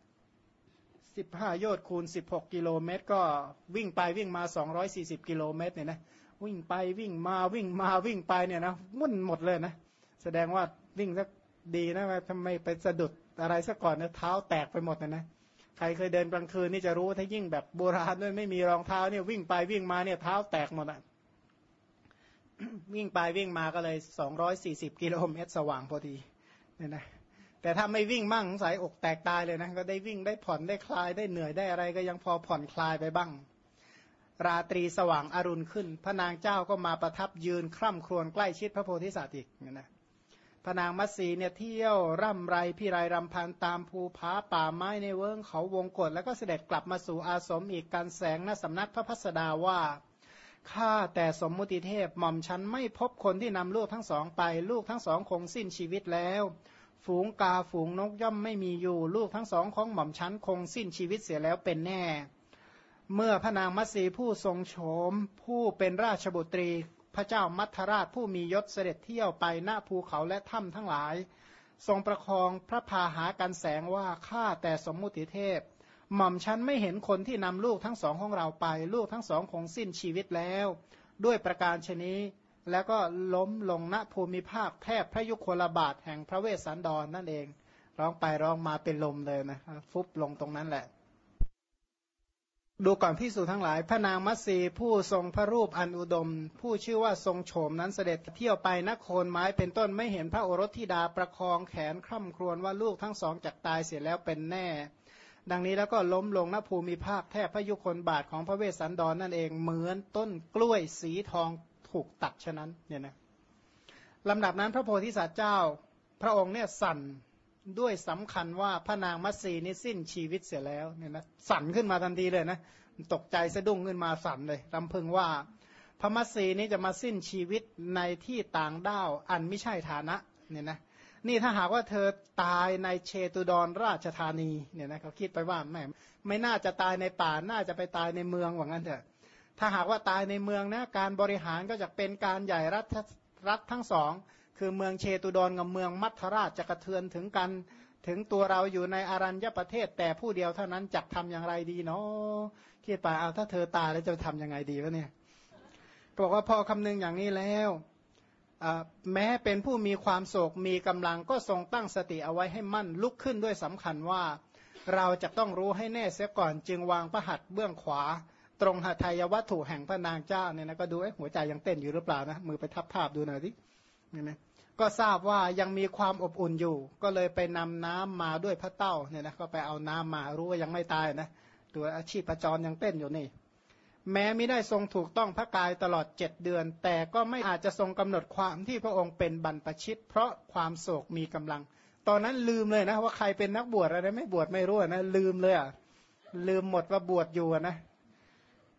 15 โยชน์คูณ16 กิโลเมตรก็วิ่งไปวิ่งมา240 กิโลเมตรเนี่ยนะวิ่งไปวิ่งมาวิ่งมาวิ่งไปเนี่ยนะมุ่นหมดเลยนะแสดงว่าวิ่งสักดีนะว่าทำไมไปสะดุดอะไรซะก่อนนะเท้าแตกไปหมดนะใครเคยเดินกลางคืนนี่จะรู้ถ้ายิ่งแบบโบราณด้วยไม่มีรองเท้าเนี่ยวิ่งไปวิ่งมาเนี่ยเท้าแตกหมดอ่ะ วิ่งไปวิ่งมาก็เลย240 กิโลเมตรสว่างพอดีเนี่ยนะแต่ถ้าไม่วิ่งมั่งสายอกแตกตายเลยนะก็ได้วิ่งได้ผ่อนได้คลายได้เหนื่อยได้อะไรก็ยังพอผ่อนคลายไปบ้างราตรีสว่างอรุณขึ้นพระนางเจ้าก็มาประทับยืนคร่ำครวญใกล้ชิดพระโพธิสัตว์อีกเนี่ยนะพระนางมัตสีเนี่ยเที่ยวร่ำไรพิไรรำพันตามภูผาป่าไม้ในเวิ้งเขาวงกฏแล้วก็เสด็จกลับมาสู่อาสมอีกการแสงณสำนักพระพัสดาว่าข้าแต่สมมุติเทพหม่อมฉันไม่พบคนที่นำลูกทั้งสองไปลูกทั้งสองคงสิ้นชีวิตแล้วฝูงกาฝูงนกย่อมไม่มีอยู่ลูกทั้งสองของหม่อมฉันคงสิ้นชีวิตเสียแล้วเป็นแน่เมื่อพระนางมัตสีผู้ทรงโฉมผู้เป็นราชบุตรีพระเจ้ามัทธราชผู้มียศเสด็จเที่ยวไปณภูเขาและถ้ำทั้งหลายทรงประคองพระพาหากันแสงว่าข้าแต่สมมุติเทพหม่อมฉันไม่เห็นคนที่นำลูกทั้งสองของเราไปลูกทั้งสองคงสิ้นชีวิตแล้วด้วยประการชนี้แล้วก็ล้มลงณภูมิภาคแทบพระยุคลบาทแห่งพระเวสสันดร นั่นเองร้องไปร้องมาเป็นลมเลยนะฟุบลงตรงนั้นแหละดูก่อนภิกษุทั้งหลายพระนางมัตสีผู้ทรงพระรูปอันอุดมผู้ชื่อว่าทรงโฉมนั้นเสด็จเที่ยวไปณโคนไม้เป็นต้นไม่เห็นพระโอรสธิดาประคองแขนคร่ำครวญว่าลูกทั้งสองจักตายเสียแล้วเป็นแน่ดังนี้แล้วก็ล้มลงณภูมิภาคแทบพระยุคลบาทของพระเวสสันดร นั่นเองเหมือนต้นกล้วยสีทองถูกตัดฉะนั้นเนี่ยนะลำดับนั้นพระโพธิสัตว์เจ้าพระองค์เนี่ยสั่นด้วยสำคัญว่าพระนางมัตสีนี่สิ้นชีวิตเสียแล้วเนี่ยนะสั่นขึ้นมาทันทีเลยนะตกใจสะดุ้งขึ้นมาสั่นเลยรำพึงว่าพระมัตสีนี้จะมาสิ้นชีวิตในที่ต่างด้าวอันไม่ใช่ฐานะเนี่ยนะนี่ถ้าหากว่าเธอตายในเชตุดรราชธานีเนี่ยนะเขาคิดไปว่าไม่น่าจะตายในป่าน่าจะไปตายในเมืองว่างั้นเถอะถ้าหากว่าตายในเมืองนะการบริหารก็จะเป็นการใหญ่รัฐทั้งสองคือเมืองเชตุดรกับเมืองมัทธราชจะกระเทือนถึงกันถึงตัวเราอยู่ในอารัญญประเทศแต่ผู้เดียวเท่านั้นจะทำอย่างไรดีเนาะคิดไปเอาถ้าเธอตายแล้วจะทำยังไงดีวะเนี่ยบอกว่าพอคำนึงอย่างนี้แล้วแม้เป็นผู้มีความโศกมีกำลังก็ทรงตั้งสติเอาไว้ให้มั่นลุกขึ้นด้วยสำคัญว่าเราจะต้องรู้ให้แน่เสียก่อนจึงวางพระหัตถ์เบื้องขวาตรงหทัยวัตถุแห่งพระนางเจ้าเนี่ยนะก็ดูหัวใจยังเต้นอยู่หรือเปล่านะมือไปทับภาพดูหน่อยดิเนี่ยนะก็ทราบว่ายังมีความอบอุ่นอยู่ก็เลยไปนำน้ำมาด้วยพระเต้าเนี่ยนะก็ไปเอาน้ำมารู้ว่ายังไม่ตายนะตัวอาชีพประจรยังเต้นอยู่นี่แม้ไม่ได้ทรงถูกต้องพระกายตลอด7 เดือนแต่ก็ไม่อาจจะทรงกำหนดความที่พระองค์เป็นบรรพชิตเพราะความโศกมีกำลังตอนนั้นลืมเลยนะว่าใครเป็นนักบวชอะไรไม่บวชไม่รู้นะลืมเลยอ่ะลืมหมดว่าบวชอยู่นะ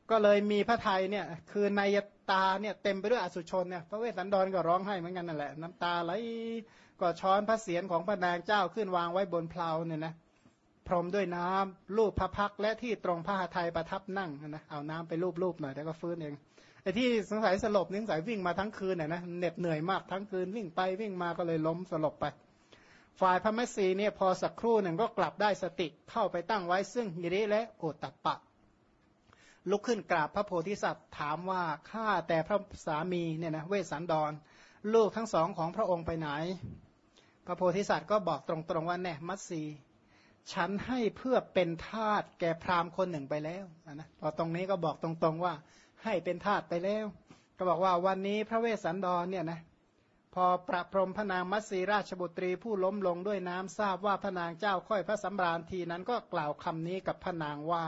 ก็เลยมีพระทัยเนี่ยคือในตาเนี่ยเต็มไปด้วยอสุชนเนี่ยพระเวสสันดรก็ร้องไห้เหมือนกันนั่นแหละน้ำตาไหลก็ช้อนพระเศียรของพระนางเจ้าขึ้นวางไว้บนเพลาเนี่ยนะพรมด้วยน้ำลูบพระพักและที่ตรงพระหัตถ์ไทยประทับนั่งนะเอาน้ำไปลูบๆหน่อยแล้วก็ฟื้นเองไอ้ที่สงสัยสลบนี่สงสัยวิ่งมาทั้งคืนน่ะนะเหน็ดเหนื่อยมากทั้งคืนวิ่งไปวิ่งมาก็เลยล้มสลบไปฝ่ายพระแม่สีเนี่ยพอสักครู่หนึ่งก็กลับได้สติเข้าไปตั้งไว้ซึ่งหิริและโอตตัปปะลุกขึ้นกราบพระโพธิสัตว์ถามว่าข้าแต่พระสามีเนี่ยนะเวสสันดรลูกทั้งสองของพระองค์ไปไหนพระโพธิสัตว์ก็บอกตรงๆว่าแน่มัตสีฉันให้เพื่อเป็นทาสแก่พราหมณ์คนหนึ่งไปแล้วนะพอตรงนี้ก็บอกตรงๆว่าให้เป็นทาสไปแล้วก็บอกว่าวันนี้พระเวสสันดรเนี่ยนะพอประพรมพระนางมัตสีราชบุตรีผู้ล้มลงด้วยน้ำทราบว่าพระนางเจ้าค่อยพระสำราญทีนั้นก็กล่าวคำนี้กับพระนางว่า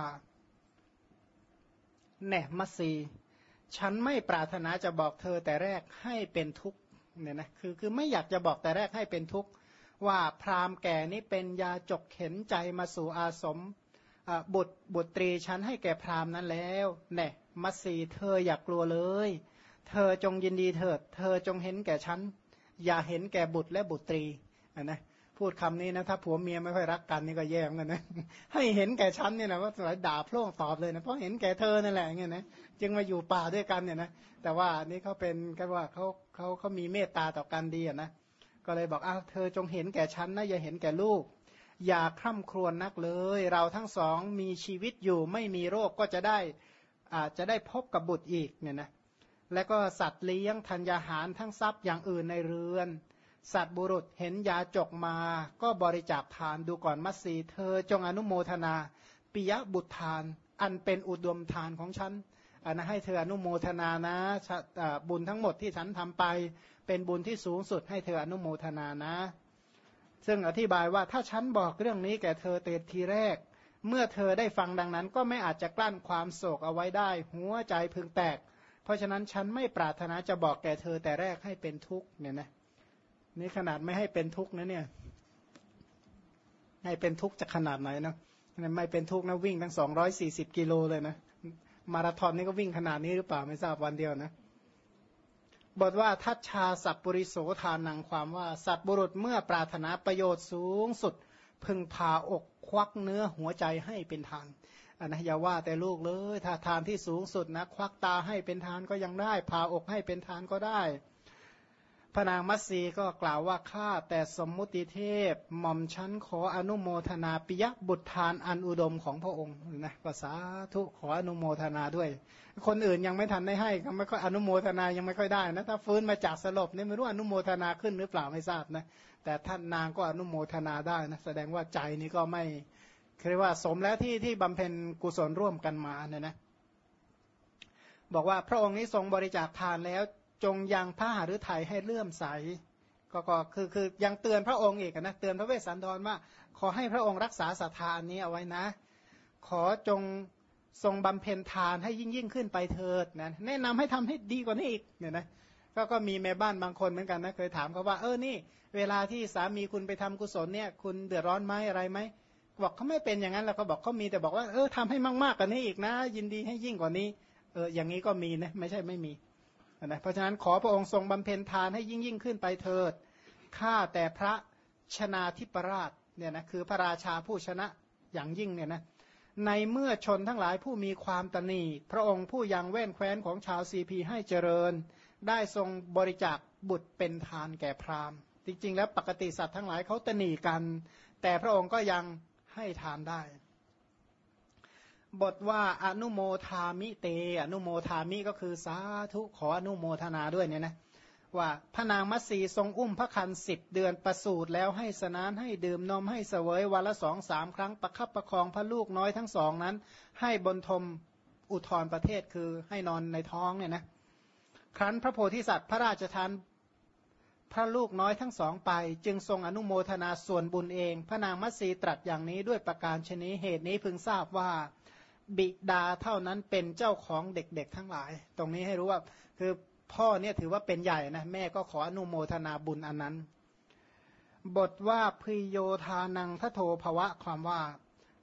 แน่มัตสีฉันไม่ปรารถนาจะบอกเธอแต่แรกให้เป็นทุกข์เนี่ยนะคือไม่อยากจะบอกแต่แรกให้เป็นทุกข์ว่าพราหมณ์แก่นี้เป็นยาจกเข็นใจมาสู่อาสมบุตรีฉันให้แก่พราหมณ์นั้นแล้วแน่มัตสีเธออย่ากลัวเลยเธอจงยินดีเถิดเธอจงเห็นแก่ฉันอย่าเห็นแก่บุตรและบุตรีนะพูดคำนี้นะถ้าผัวเมียไม่ค่อยรักกันนี่ก็แย่เหมือนกันนะให้เห็นแก่ฉันเนี่ยนะว่าสายด่าโพล่งตอบเลยนะเพราะเห็นแก่เธอนั่นแหละเงี้ยนะจึงมาอยู่ป่าด้วยกันเนี่ยนะแต่ว่านี่เขาเป็นกันว่าเขามีเมตตาต่อกันดีนะก็เลยบอกอ้าวเธอจงเห็นแก่ฉันนะอย่าเห็นแก่ลูกอย่าคร่ำครวญนักเลยเราทั้งสองมีชีวิตอยู่ไม่มีโรคก็จะได้พบกับบุตรอีกเนี่ยนะและก็สัตว์เลี้ยงธัญญาหารทั้งทรัพย์อย่างอื่นในเรือนสัตว์บุรุษเห็นยาจกมาก็บริจาคทานดูก่อนมัตสีเธอจงอนุโมทนาปิยบุตรทานอันเป็นอุดมทานของฉันนะให้เธออนุโมทนานะบุญทั้งหมดที่ฉันทำไปเป็นบุญที่สูงสุดให้เธออนุโมทนานะซึ่งอธิบายว่าถ้าฉันบอกเรื่องนี้แก่เธอเตทีแรกเมื่อเธอได้ฟังดังนั้นก็ไม่อาจจะกลั้นความโศกเอาไว้ได้หัวใจพึงแตกเพราะฉะนั้นฉันไม่ปรารถนาจะบอกแก่เธอแต่แรกให้เป็นทุกข์เนี่ยนะนี่ขนาดไม่ให้เป็นทุกข์นะเนี่ยให้เป็นทุกข์จะขนาดไหนนะไม่เป็นทุกข์นะวิ่งทั้ง240กิโลเลยนะมาราธอนนี่ก็วิ่งขนาดนี้หรือเปล่าไม่ทราบวันเดียวนะบทว่าทัชชาสัพปริโสทานังความว่าสัตบุรุษเมื่อปรารถนาประโยชน์สูงสุดพึงพาอกควักเนื้อหัวใจให้เป็นทานนะอย่าว่าแต่ลูกเลยถ้าทานที่สูงสุดนะควักตาให้เป็นทานก็ยังได้พาอกให้เป็นทานก็ได้พระนางมัตสีก็กล่าวว่าข้าแต่สมมุติเทพหม่อมชั้นขออนุโมทนาปิยบุตรทานอันอุดมของพระองค์นะภาษาทุขออนุโมทนาด้วยคนอื่นยังไม่ทันได้ให้ก็ไม่ค่อยอนุโมทนายังไม่ค่อยได้นะถ้าฟื้นมาจากสลบนี่ไม่รู้อนุโมทนาขึ้นหรือเปล่าไม่ทราบนะแต่ท่านนางก็อนุโมทนาได้นะแสดงว่าใจนี้ก็ไม่เรียกว่าสมแล้วที่บำเพ็ญกุศลร่วมกันมาเนี่ยนะบอกว่าพระองค์นี้ทรงบริจาคทานแล้วจงยังพระหฤทัยให้เลื่อมใสก็คือยังเตือนพระองค์อีกนะเตือนพระเวสสันดรว่าขอให้พระองค์รักษาศรัทธาอันนี้เอาไว้นะขอจงทรงบำเพ็ญทานให้ยิ่งขึ้นไปเถิดนะแนะนำให้ทำให้ดีกว่านี้อีกเนี่ยนะก็มีแม่บ้านบางคนเหมือนกันนะเคยถามเขาว่านี่เวลาที่สามีคุณไปทำกุศลเนี่ยคุณเดือดร้อนไหมอะไรไหมบอกเขาไม่เป็นอย่างนั้นแล้วก็บอกเขามีแต่บอกว่าทำให้มากๆกว่านี้อีกนะยินดีให้ยิ่งกว่านี้อย่างนี้ก็มีนะไม่ใช่ไม่มีนะเพราะฉะนั้นขอพระองค์ทรงบำเพ็ญทานให้ยิ่งขึ้นไปเถิดข้าแต่พระชนาธิปราชเนี่ยนะคือพระราชาผู้ชนะอย่างยิ่งเนี่ยนะในเมื่อชนทั้งหลายผู้มีความตนีพระองค์ผู้ยังแว่นแคว้นของชาวซีพีให้เจริญได้ทรงบริจาคบุตรเป็นทานแก่พราหมณ์จริงๆแล้วปกติสัตว์ทั้งหลายเขาตนีกันแต่พระองค์ก็ยังให้ทานได้บทว่าอนุโมทามิเตอนุโมทามิก็คือสาธุขออนุโมทนาด้วยเนี่ยนะว่าพระนางมัตสีทรงอุ้มพระคัน10 เดือนประสูติแล้วให้สนานให้ดื่มนมให้เสวยวันละ2-3 ครั้งประคับประคองพระลูกน้อยทั้งสองนั้นให้บนทมอุทธรประเทศคือให้นอนในท้องเนี่ยนะครั้นพระโพธิสัตว์พระราชทานพระลูกน้อยทั้งสองไปจึงทรงอนุโมทนาส่วนบุญเองพระนางมัตสีตรัสอย่างนี้ด้วยประการชนิดเหตุนี้พึงทราบว่าบิดาเท่านั้นเป็นเจ้าของเด็กๆทั้งหลายตรงนี้ให้รู้ว่าคือพ่อเนี่ยถือว่าเป็นใหญ่นะแม่ก็ขออนุโมทนาบุญอันนั้นบทว่าพิโยทานังทโทภวะความว่า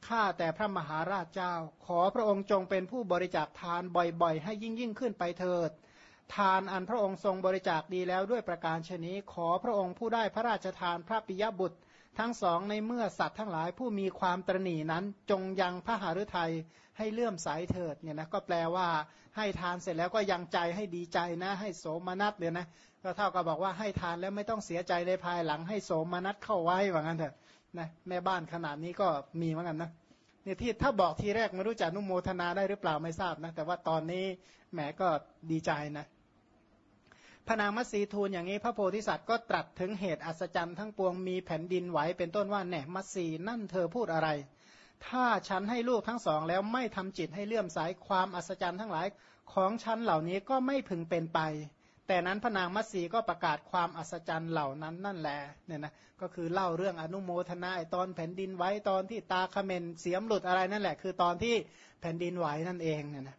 ข้าแต่พระมหาราชเจ้าขอพระองค์จงเป็นผู้บริจาคทานบ่อยๆให้ยิ่งขึ้นไปเถิดทานอันพระองค์ทรงบริจาคดีแล้วด้วยประการชนี้ขอพระองค์ผู้ได้พระราชทานพระปิยบุตรทั้งสองในเมื่อสัตว์ทั้งหลายผู้มีความตระหนี่นั้นจงยังพระหฤทัยให้เลื่อมใสเถิดเนี่ยนะก็แปลว่าให้ทานเสร็จแล้วก็ยังใจให้ดีใจนะให้โสมนัสเนี่ยนะก็เท่ากับบอกว่าให้ทานแล้วไม่ต้องเสียใจในภายหลังให้โสมนัสเข้าไว้ว่างั้นเถอะนะแม่บ้านขนาดนี้ก็มีเหมือนกันนะเนี่ยที่ถ้าบอกทีแรกไม่รู้จะอนุโมทนาได้หรือเปล่าไม่ทราบนะแต่ว่าตอนนี้แหมก็ดีใจนะพระนางมัตสีทูลอย่างนี้พระโพธิสัตว์ก็ตรัสถึงเหตุอัศจรรย์ทั้งปวงมีแผ่นดินไหวเป็นต้นว่าแหนมัตสีนั่นเธอพูดอะไรถ้าฉันให้ลูกทั้งสองแล้วไม่ทำจิตให้เลื่อมใสความอัศจรรย์ทั้งหลายของฉันเหล่านี้ก็ไม่พึงเป็นไปแต่นั้นพระนางมัตสีก็ประกาศความอัศจรรย์เหล่านั้นนั่นแหละเนี่ยนะก็คือเล่าเรื่องอนุโมทนาตอนแผ่นดินไหวตอนที่ตาเขม่นเสียมหลุดอะไรนั่นแหละคือตอนที่แผ่นดินไหวนั่นเองเนี่ยนะ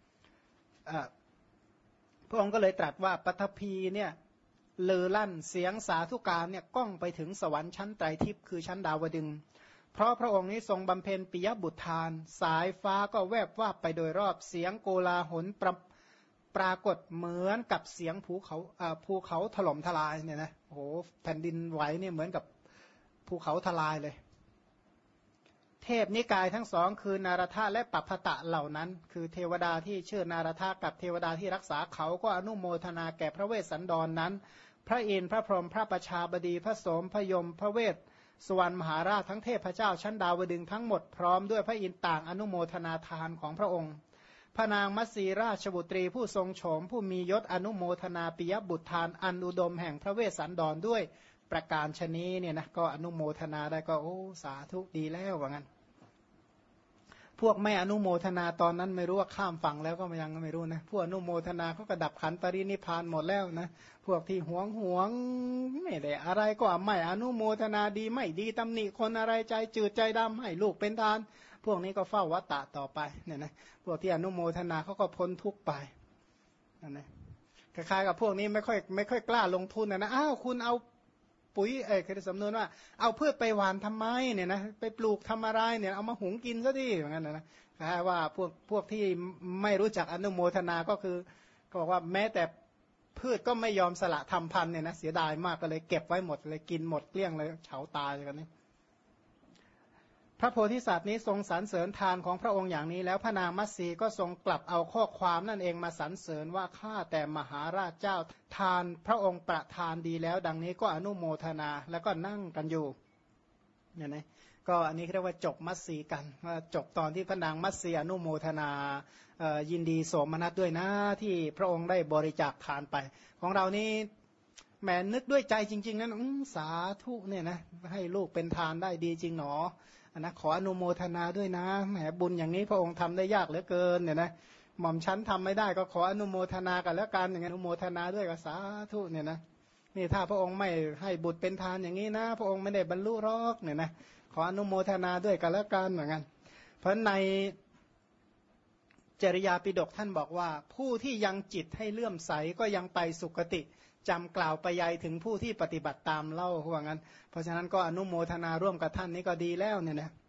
พระองค์ก็เลยตรัสว่าปฐพีเนี่ยเลอลั่นเสียงสาธุการเนี่ยก้องไปถึงสวรรค์ชั้นไตรทิพย์คือชั้นดาวดึงส์เพราะพระองค์นี้ทรงบำเพ็ญปิยบุตรทานสายฟ้าก็แวบว่าไปโดยรอบเสียงโกลาหลปรากฏเหมือนกับเสียงภูเขาถล่มทลายเนี่ยนะโอ้โหแผ่นดินไหวเนี่ยเหมือนกับภูเขาทลายเลยเทพนิกายทั้งสองคือนารถะและปัพพตะเหล่านั้นคือเทวดาที่ชื่อนารถะกับเทวดาที่รักษาเขาก็อนุโมทนาแก่พระเวสสันดร นั้นพระอินทร์พระพรหมพระประชาบดีพระโสมพระยมพระเวสสวรรณมหาราชทั้งเทพเจ้าชั้นดาวดึงส์ทั้งหมดพร้อมด้วยพระอินทร์ต่างอนุโมทนาทานของพระองค์พระนางมัตสีราชบุตรีผู้ทรงโฉมผู้มียศอนุโมทนาปิยบุตรทานอันอุดมแห่งพระเวสสันดรด้วยประการชนีเนี่ยนะก็อนุโมทนาได้ก็โอ้สาธุดีแล้วว่างั้นพวกไม่อนุโมทนาตอนนั้นไม่รู้ว่าข้ามฝั่งแล้วก็ยังไม่รู้นะพวกอนุโมทนาเขาก็ดับขันปรินิพพานหมดแล้วนะพวกที่หวงไม่ได้อะไรก็ไม่อนุโมทนาดีไม่ดีตำหนิคนอะไรใจจืดใจดำให้ลูกเป็นทานพวกนี้ก็เฝ้าวัตตะต่อไปเนี่ยนะพวกที่อนุโมทนาเขาก็พ้นทุกข์ไปนั่นนะคล้ายๆกับพวกนี้ไม่ค่อยกล้าลงทุนนะอ้าวคุณเอาปุ๋ยคือสำนวนว่าเอาพืชไปหว่านทำไมเนี่ยนะไปปลูกทำอะไรเนี่ยเอามาหุงกินซะดิอย่างนั้นนะคล้ายว่าพวกที่ไม่รู้จักอนุโมทนาก็คือก็บอกว่าแม้แต่พืชก็ไม่ยอมสละทำพันธุ์เนี่ยนะเสียดายมากก็เลยเก็บไว้หมดเลยกินหมดเกลี้ยงเลยเฉาตายกันนี่พระโพธิสัตว์นี้ทรงสรรเสริญทานของพระองค์อย่างนี้แล้วพระนางมัตสีก็ทรงกลับเอาข้อความนั่นเองมาสรรเสริญว่าข้าแต่มหาราชเจ้าทานพระองค์ประทานดีแล้วดังนี้ก็อนุโมทนาแล้วก็นั่งกันอยู่เนี่ยนะก็อันนี้เรียกว่าจบมัตสีกันว่าจบตอนที่พระนางมัตสีอนุโมทนายินดีโสมนัสด้วยนะที่พระองค์ได้บริจาคทานไปของเรานี่แหมนึกด้วยใจจริงๆนั้นสาธุเนี่ยนะให้ลูกเป็นทานได้ดีจริงหนอนะขออนุโมทนาด้วยนะแหมบุญอย่างนี้พระองค์ทำได้ยากเหลือเกินเนี่ยนะหม่อมชั้นทำไม่ได้ก็ขออนุโมทนากันแล้วกันอย่างนั้นอนุโมทนาด้วยก็สาธุเนี่ยนะนี่ถ้าพระองค์ไม่ให้บุตรเป็นทานอย่างนี้นะพระองค์ไม่ได้บรรลุหรอกเนี่ยนะขออนุโมทนาด้วยกันแล้วกันเหมือนกันเพราะในจริยาปิฎกท่านบอกว่าผู้ที่ยังจิตให้เลื่อมใสก็ยังไปสุคติจำกล่าวไปยัยถึงผู้ที่ปฏิบัติตามเล่าว่างั้นเพราะฉะนั้นก็อนุโมทนาร่วมกับท่านนี้ก็ดีแล้วเนี่ยนะ